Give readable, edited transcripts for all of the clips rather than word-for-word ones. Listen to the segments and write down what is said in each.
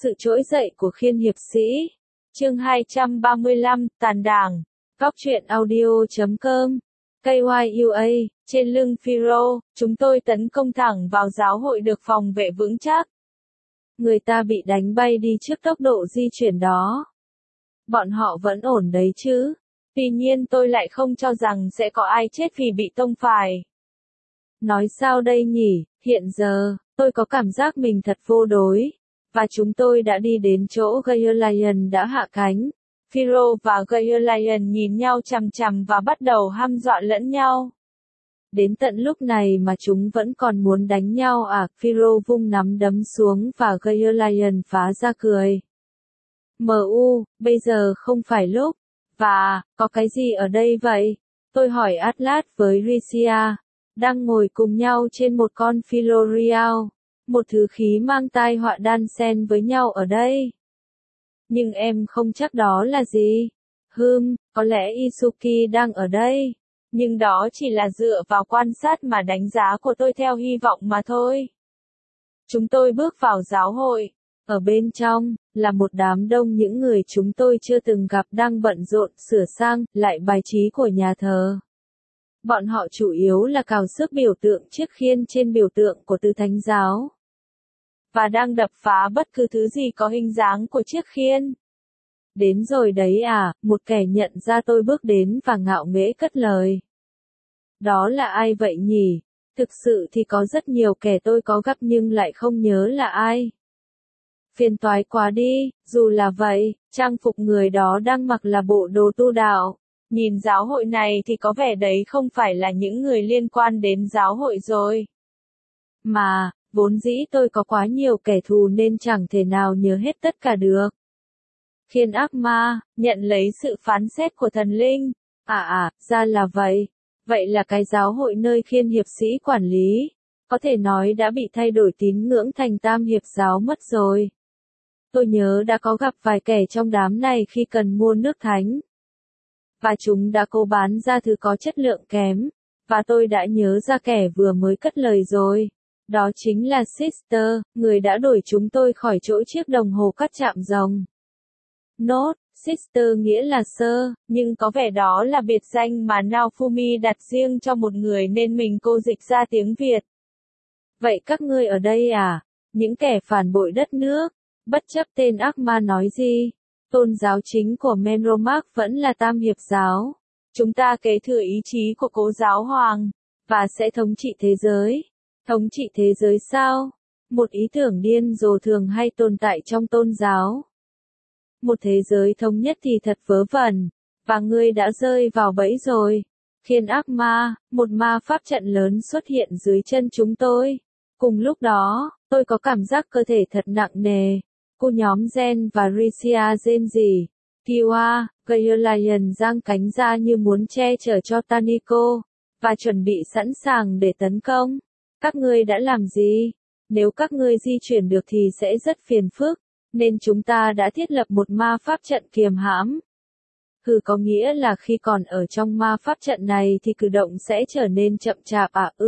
Sự trỗi dậy của Khiên hiệp sĩ. Chương 235, Tàn đảng. Góc truyện audio.com. KYUA, trên lưng Phêrô, chúng tôi tấn công thẳng vào giáo hội được phòng vệ vững chắc. Người ta bị đánh bay đi trước tốc độ di chuyển đó. Bọn họ vẫn ổn đấy chứ. Tuy nhiên tôi lại không cho rằng sẽ có ai chết vì bị tông phải. Nói sao đây nhỉ, hiện giờ, tôi có cảm giác mình thật vô đối. Và chúng tôi đã đi đến chỗ Gaelian đã hạ cánh. Phêrô và Gaelian nhìn nhau chằm chằm và bắt đầu hăm dọa lẫn nhau. Đến tận lúc này mà chúng vẫn còn muốn đánh nhau à? Phêrô vung nắm đấm xuống và Gaelian phá ra cười. Bây giờ không phải lúc. Và, có cái gì ở đây vậy? Tôi hỏi Atlas với Risia. Đang ngồi cùng nhau trên một con Philorial. Một thứ khí mang tai họa đan xen với nhau ở đây. Nhưng em không chắc đó là gì. Có lẽ Isuki đang ở đây. Nhưng đó chỉ là dựa vào quan sát mà đánh giá của tôi theo hy vọng mà thôi. Chúng tôi bước vào giáo hội. Ở bên trong, là một đám đông những người chúng tôi chưa từng gặp đang bận rộn sửa sang lại bài trí của nhà thờ. Bọn họ chủ yếu là cào xước biểu tượng chiếc khiên trên biểu tượng của Tứ Thánh Giáo. Và đang đập phá bất cứ thứ gì có hình dáng của chiếc khiên. Đến rồi đấy à, một kẻ nhận ra tôi bước đến và ngạo nghễ cất lời. Đó là ai vậy nhỉ? Thực sự thì có rất nhiều kẻ tôi có gặp nhưng lại không nhớ là ai. Phiền toái quá đi, dù là vậy, trang phục người đó đang mặc là bộ đồ tu đạo. Nhìn giáo hội này thì có vẻ đấy không phải là những người liên quan đến giáo hội rồi. Mà, vốn dĩ tôi có quá nhiều kẻ thù nên chẳng thể nào nhớ hết tất cả được. Khiên ác ma, nhận lấy sự phán xét của thần linh. Ra là vậy. Vậy là cái giáo hội nơi Khiên hiệp sĩ quản lý, có thể nói đã bị thay đổi tín ngưỡng thành Tam hiệp giáo mất rồi. Tôi nhớ đã có gặp vài kẻ trong đám này khi cần mua nước thánh. Và chúng đã cố bán ra thứ có chất lượng kém. Và tôi đã nhớ ra kẻ vừa mới cất lời rồi. Đó chính là Sister, người đã đuổi chúng tôi khỏi chỗ chiếc đồng hồ cắt chạm rồng. Nốt, Sister nghĩa là sơ, nhưng có vẻ đó là biệt danh mà Naofumi đặt riêng cho một người nên mình cô dịch ra tiếng Việt. Vậy các ngươi ở đây à? Những kẻ phản bội đất nước, bất chấp tên ác ma nói gì. Tôn giáo chính của Menromark vẫn là Tam hiệp giáo. Chúng ta kế thừa ý chí của Cố giáo hoàng, và sẽ thống trị thế giới. Thống trị thế giới sao? Một ý tưởng điên rồ thường hay tồn tại trong tôn giáo. Một thế giới thống nhất thì thật vớ vẩn, và ngươi đã rơi vào bẫy rồi. Khiên ác ma, một ma pháp trận lớn xuất hiện dưới chân chúng tôi. Cùng lúc đó, tôi có cảm giác cơ thể thật nặng nề. Cô nhóm Zen và Risia rên rỉ. Kiwa, Gaelian giang cánh ra như muốn che chở cho Taniko, và chuẩn bị sẵn sàng để tấn công. Các ngươi đã làm gì? Nếu các ngươi di chuyển được thì sẽ rất phiền phức, nên chúng ta đã thiết lập một ma pháp trận kiềm hãm. Có nghĩa là khi còn ở trong ma pháp trận này thì cử động sẽ trở nên chậm chạp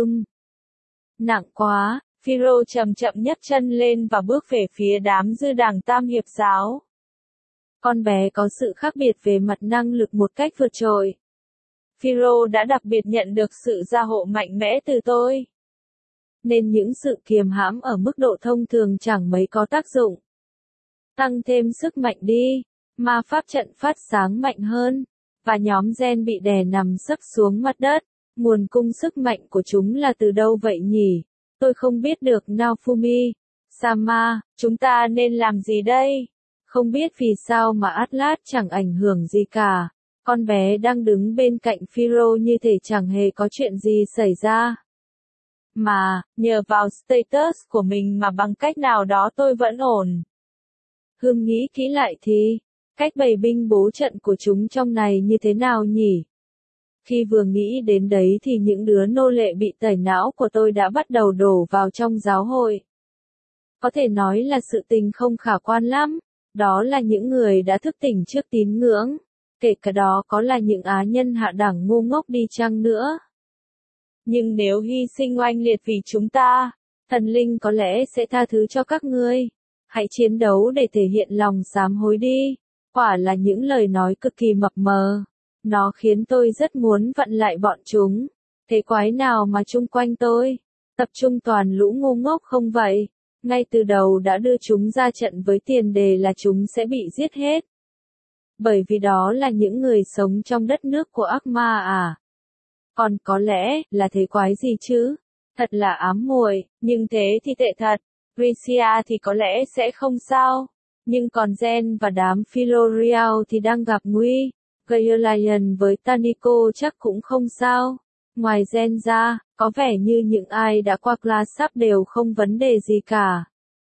Nặng quá. Phêrô chậm chậm nhấc chân lên và bước về phía đám dư đảng Tam hiệp giáo. Con bé có sự khác biệt về mặt năng lực một cách vượt trội. Phêrô đã đặc biệt nhận được sự gia hộ mạnh mẽ từ tôi. Nên những sự kiềm hãm ở mức độ thông thường chẳng mấy có tác dụng. Tăng thêm sức mạnh đi. Ma pháp trận phát sáng mạnh hơn. Và nhóm Gen bị đè nằm sấp xuống mặt đất. Nguồn cung sức mạnh của chúng là từ đâu vậy nhỉ? Tôi không biết được Naofumi. Sama, chúng ta nên làm gì đây? Không biết vì sao mà Atlas chẳng ảnh hưởng gì cả. Con bé đang đứng bên cạnh Phêrô như thể chẳng hề có chuyện gì xảy ra. Mà, nhờ vào status của mình mà bằng cách nào đó tôi vẫn ổn. Nghĩ kỹ lại thì, cách bày binh bố trận của chúng trong này như thế nào nhỉ? Khi vừa nghĩ đến đấy thì những đứa nô lệ bị tẩy não của tôi đã bắt đầu đổ vào trong giáo hội. Có thể nói là sự tình không khả quan lắm. Đó là những người đã thức tỉnh trước tín ngưỡng. Kể cả đó có là những á nhân hạ đẳng ngu ngốc đi chăng nữa. Nhưng nếu hy sinh oanh liệt vì chúng ta, thần linh có lẽ sẽ tha thứ cho các ngươi. Hãy chiến đấu để thể hiện lòng sám hối đi. Quả là những lời nói cực kỳ mập mờ. Nó khiến tôi rất muốn vặn lại bọn chúng. Thế quái nào mà chung quanh tôi? Tập trung toàn lũ ngu ngốc không vậy? Ngay từ đầu đã đưa chúng ra trận với tiền đề là chúng sẽ bị giết hết. Bởi vì đó là những người sống trong đất nước của ác ma à? Còn có lẽ là thế quái gì chứ? Thật là ám muội, nhưng thế thì tệ thật. Gracia thì có lẽ sẽ không sao. Nhưng còn Jen và đám Filorial thì đang gặp nguy. Gaelian với Tanico chắc cũng không sao. Ngoài Jen ra, có vẻ như những ai đã qua class sắp đều không vấn đề gì cả.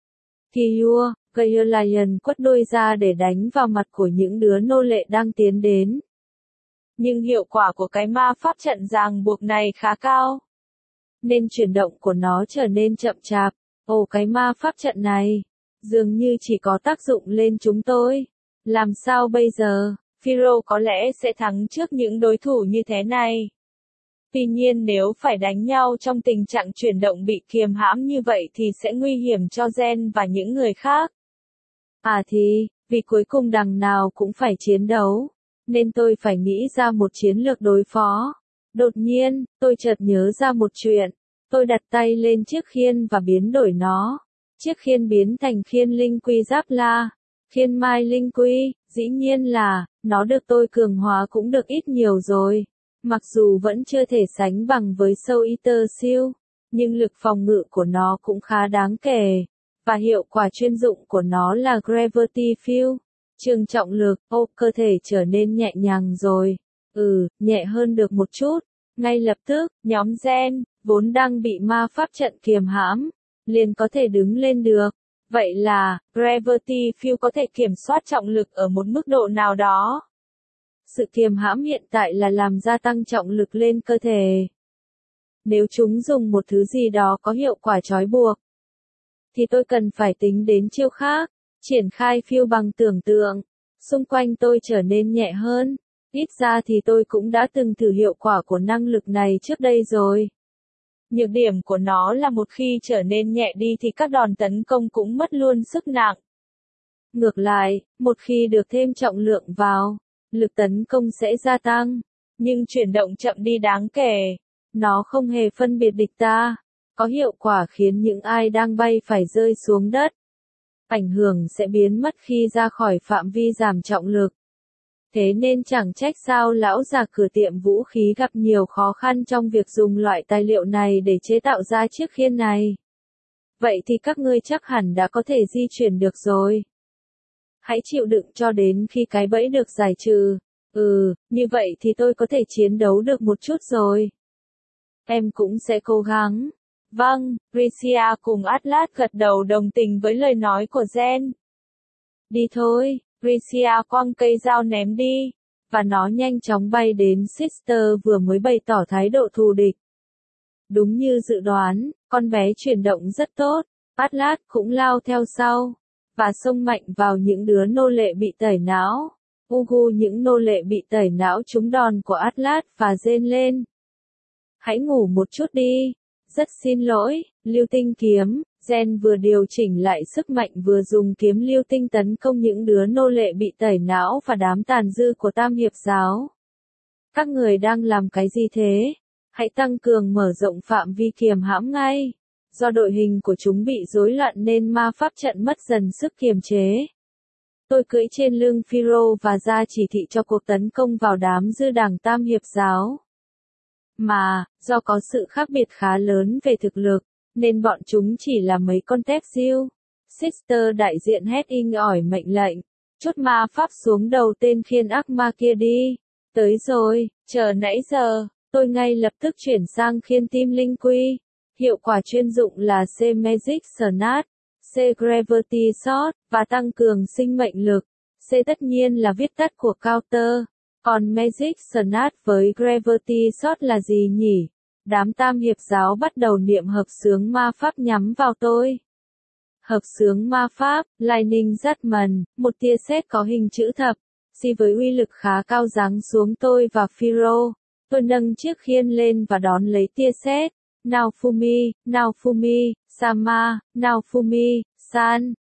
Kiua, Gaelian quất đôi ra để đánh vào mặt của những đứa nô lệ đang tiến đến. Nhưng hiệu quả của cái ma pháp trận ràng buộc này khá cao. Nên chuyển động của nó trở nên chậm chạp. Ồ, cái ma pháp trận này dường như chỉ có tác dụng lên chúng tôi. Làm sao bây giờ? Phiro có lẽ sẽ thắng trước những đối thủ như thế này. Tuy nhiên nếu phải đánh nhau trong tình trạng chuyển động bị kiềm hãm như vậy thì sẽ nguy hiểm cho Jen và những người khác. À thì, vì cuối cùng đằng nào cũng phải chiến đấu, nên tôi phải nghĩ ra một chiến lược đối phó. Đột nhiên, tôi chợt nhớ ra một chuyện. Tôi đặt tay lên chiếc khiên và biến đổi nó. Chiếc khiên biến thành khiên linh quy giáp la. Khiên mai linh quy, dĩ nhiên là, nó được tôi cường hóa cũng được ít nhiều rồi. Mặc dù vẫn chưa thể sánh bằng với Soul Eater siêu, nhưng lực phòng ngự của nó cũng khá đáng kể. Và hiệu quả chuyên dụng của nó là Gravity Field. Trường trọng lực, cơ thể trở nên nhẹ nhàng rồi. Nhẹ hơn được một chút. Ngay lập tức, nhóm Jen, vốn đang bị ma pháp trận kiềm hãm, liền có thể đứng lên được. Vậy là, Gravity Field có thể kiểm soát trọng lực ở một mức độ nào đó. Sự kiềm hãm hiện tại là làm gia tăng trọng lực lên cơ thể. Nếu chúng dùng một thứ gì đó có hiệu quả trói buộc, thì tôi cần phải tính đến chiêu khác. Triển khai Field bằng tưởng tượng. Xung quanh tôi trở nên nhẹ hơn. Ít ra thì tôi cũng đã từng thử hiệu quả của năng lực này trước đây rồi. Nhược điểm của nó là một khi trở nên nhẹ đi thì các đòn tấn công cũng mất luôn sức nặng. Ngược lại, một khi được thêm trọng lượng vào, lực tấn công sẽ gia tăng, nhưng chuyển động chậm đi đáng kể. Nó không hề phân biệt địch ta, có hiệu quả khiến những ai đang bay phải rơi xuống đất. Ảnh hưởng sẽ biến mất khi ra khỏi phạm vi giảm trọng lực. Thế nên chẳng trách sao lão già cửa tiệm vũ khí gặp nhiều khó khăn trong việc dùng loại tài liệu này để chế tạo ra chiếc khiên này. Vậy thì các ngươi chắc hẳn đã có thể di chuyển được rồi. Hãy chịu đựng cho đến khi cái bẫy được giải trừ. Như vậy thì tôi có thể chiến đấu được một chút rồi. Em cũng sẽ cố gắng. Vâng, Gracia cùng Atlas gật đầu đồng tình với lời nói của Jen. Đi thôi, Gracia quăng cây dao ném đi, và nó nhanh chóng bay đến Sister vừa mới bày tỏ thái độ thù địch. Đúng như dự đoán, con bé chuyển động rất tốt, Atlas cũng lao theo sau, và xông mạnh vào những đứa nô lệ bị tẩy não. Những nô lệ bị tẩy não trúng đòn của Atlas và rên lên. Hãy ngủ một chút đi. Rất xin lỗi, lưu tinh kiếm. Jen vừa điều chỉnh lại sức mạnh vừa dùng kiếm lưu tinh tấn công những đứa nô lệ bị tẩy não và đám tàn dư của Tam Hiệp Giáo. Các người đang làm cái gì thế? Hãy tăng cường mở rộng phạm vi kiềm hãm ngay. Do đội hình của chúng bị rối loạn nên ma pháp trận mất dần sức kiềm chế. Tôi cưỡi trên lưng Phiro và ra chỉ thị cho cuộc tấn công vào đám dư đảng Tam Hiệp Giáo. Mà, do có sự khác biệt khá lớn về thực lực, nên bọn chúng chỉ là mấy con tép diêu. Sister đại diện hét inh ỏi mệnh lệnh. Chốt ma pháp xuống đầu tên khiên ác ma kia đi. Tới rồi, chờ nãy giờ, tôi ngay lập tức chuyển sang khiên tim linh quy. Hiệu quả chuyên dụng là C Magic Snap, C Gravity Shot, và tăng cường sinh mệnh lực. C tất nhiên là viết tắt của counter. Còn Magic Snap với Gravity Shot là gì nhỉ? Đám Tam Hiệp Giáo bắt đầu niệm hợp xướng ma pháp nhắm vào tôi. Hợp xướng ma pháp, Lightning Judgment, một tia sét có hình chữ thập, với uy lực khá cao giáng xuống tôi và Phiro. Tôi nâng chiếc khiên lên và đón lấy tia sét. Naofumi, Naofumi, Sama, Naofumi, San,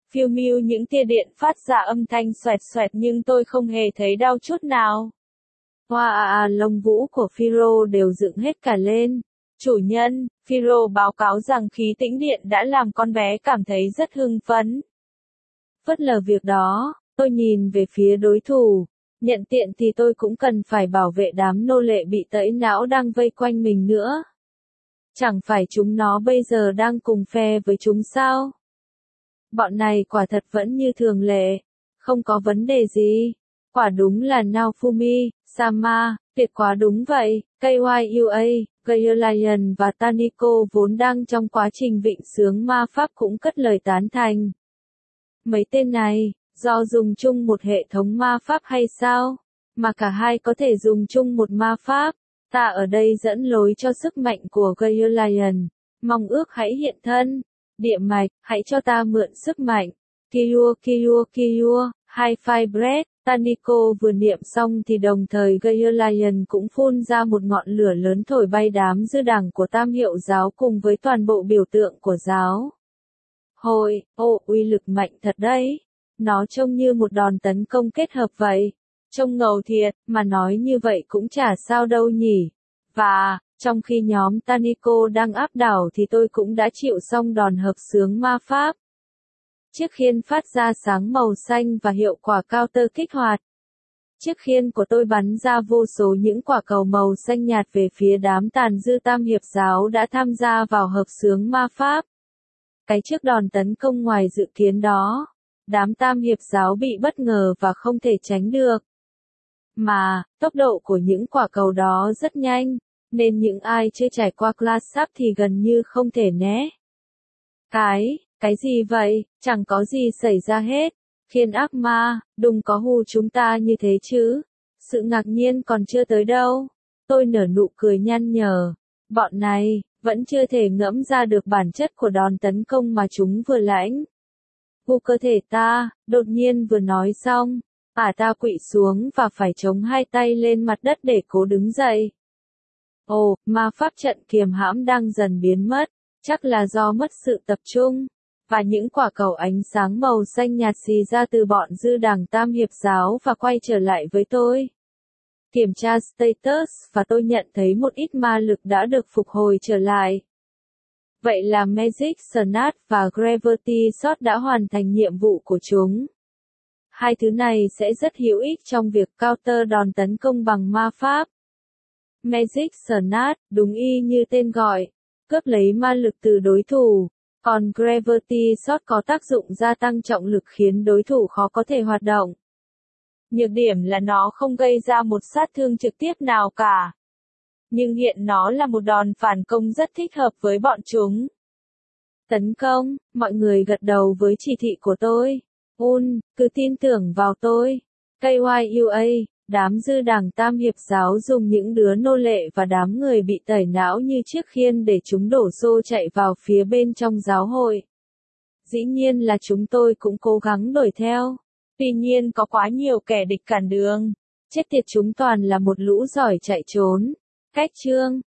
phiêu miêu những tia điện phát ra âm thanh xoẹt xoẹt nhưng tôi không hề thấy đau chút nào. Hoa lông vũ của Phiro đều dựng hết cả lên. Chủ nhân, Phiro báo cáo rằng khí tĩnh điện đã làm con bé cảm thấy rất hưng phấn. Phớt lờ việc đó, tôi nhìn về phía đối thủ. Nhận tiện thì tôi cũng cần phải bảo vệ đám nô lệ bị tẩy não đang vây quanh mình nữa. Chẳng phải chúng nó bây giờ đang cùng phe với chúng sao? Bọn này quả thật vẫn như thường lệ. Không có vấn đề gì. Quả đúng là Naofumi, Sama, tuyệt quá đúng vậy. KYUA, Gaelian và Taniko vốn đang trong quá trình vịnh sướng ma pháp cũng cất lời tán thành. Mấy tên này, do dùng chung một hệ thống ma pháp hay sao? Mà cả hai có thể dùng chung một ma pháp. Ta ở đây dẫn lối cho sức mạnh của Gaelian. Mong ước hãy hiện thân. Địa mạch, hãy cho ta mượn sức mạnh. Kiua Kiua Kiua, Hi-Fi Breath. Taniko vừa niệm xong thì đồng thời Gaelian cũng phun ra một ngọn lửa lớn thổi bay đám dư đảng của Tam Hiệu giáo cùng với toàn bộ biểu tượng của giáo. Hội, uy lực mạnh thật đấy. Nó trông như một đòn tấn công kết hợp vậy. Trông ngầu thiệt, mà nói như vậy cũng chả sao đâu nhỉ. Và, trong khi nhóm Taniko đang áp đảo thì tôi cũng đã chịu xong đòn hợp xướng ma pháp. Chiếc khiên phát ra sáng màu xanh và hiệu quả counter kích hoạt. Chiếc khiên của tôi bắn ra vô số những quả cầu màu xanh nhạt về phía đám tàn dư Tam Hiệp giáo đã tham gia vào hợp xướng ma pháp. Cái trước đòn tấn công ngoài dự kiến đó, đám Tam Hiệp giáo bị bất ngờ và không thể tránh được. Mà, tốc độ của những quả cầu đó rất nhanh, nên những ai chưa trải qua class up thì gần như không thể né. Cái gì vậy, chẳng có gì xảy ra hết. Khiên ác ma, đừng có hù chúng ta như thế chứ. Sự ngạc nhiên còn chưa tới đâu. Tôi nở nụ cười nhăn nhở. Bọn này, vẫn chưa thể ngẫm ra được bản chất của đòn tấn công mà chúng vừa lãnh. Vu cơ thể ta, đột nhiên vừa nói xong. Ta quỵ xuống và phải chống hai tay lên mặt đất để cố đứng dậy. Ma pháp trận kiềm hãm đang dần biến mất. Chắc là do mất sự tập trung. Và những quả cầu ánh sáng màu xanh nhạt xì ra từ bọn dư đảng Tam Hiệp giáo và quay trở lại với tôi. Kiểm tra status và tôi nhận thấy một ít ma lực đã được phục hồi trở lại. Vậy là Magic Snap và Gravity Shot đã hoàn thành nhiệm vụ của chúng. Hai thứ này sẽ rất hữu ích trong việc counter đòn tấn công bằng ma pháp. Magic Snap, đúng y như tên gọi, cướp lấy ma lực từ đối thủ. Còn Gravity Shot có tác dụng gia tăng trọng lực khiến đối thủ khó có thể hoạt động. Nhược điểm là nó không gây ra một sát thương trực tiếp nào cả. Nhưng hiện nó là một đòn phản công rất thích hợp với bọn chúng. Tấn công, mọi người gật đầu với chỉ thị của tôi. Cứ tin tưởng vào tôi. KYUA, đám dư đảng Tam Hiệp giáo dùng những đứa nô lệ và đám người bị tẩy não như chiếc khiên để chúng đổ xô chạy vào phía bên trong giáo hội. Dĩ nhiên là chúng tôi cũng cố gắng đuổi theo. Tuy nhiên có quá nhiều kẻ địch cản đường. Chết tiệt chúng toàn là một lũ giỏi chạy trốn. Cách chương